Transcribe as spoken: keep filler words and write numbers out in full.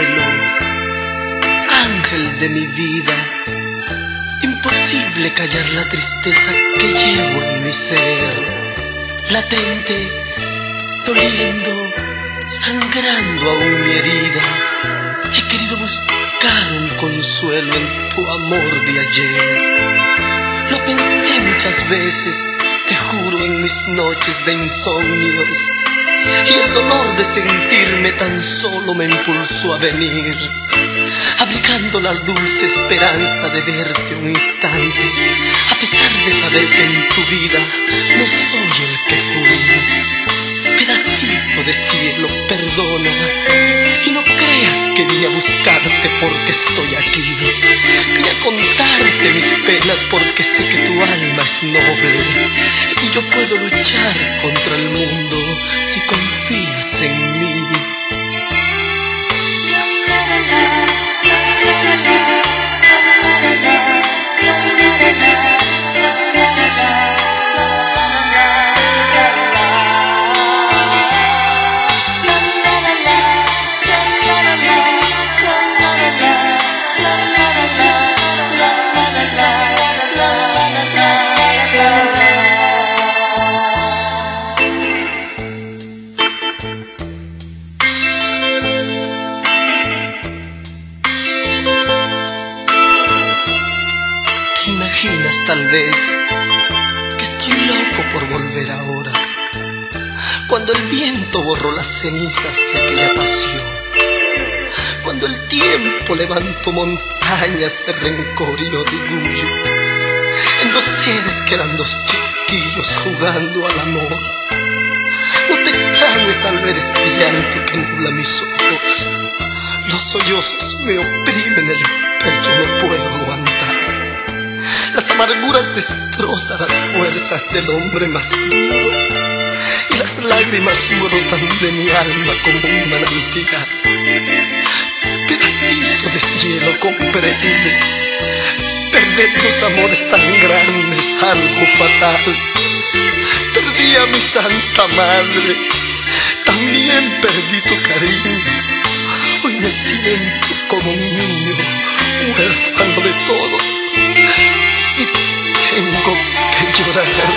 cielo, ángel de mi vida, imposible callar la tristeza que llevo en mi ser, latente, doliendo, sangrando aún mi herida. He querido buscar un consuelo en tu amor de ayer. Lo pensé muchas veces, te juro, en mis noches de insomnios, y el dolor de sentirme tan solo me impulsó a venir, abrigando la dulce esperanza de verte un instante, a pesar de saber que en tu vida no soy el que fui. Pedacito de cielo, perdona, y no creas que vine a buscarte porque estoy aquí. Vine a contarte mis penas porque sé que tu alma es noble y yo puedo luchar contra el mundo si confías en mí. ¿Te imaginas tal vez que estoy loco por volver ahora, cuando el viento borró las cenizas de aquella pasión, cuando el tiempo levantó montañas de rencor y orgullo en dos seres que eran dos chiquillos jugando al amor? No te extrañes al ver este llanto que nubla mis ojos. Los sollozos me oprimen el pecho, no puedo aguantar. Las amarguras destrozan las fuerzas del hombre más duro, y las lágrimas brotan de mi alma como un manantial. Pedacito de cielo, comprende, perder dos amores tan grandes, algo fatal. Perdí a mi santa madre, también perdí tu cariño. Hoy me siento como un niño, huérfano de todo, y tengo que llorar.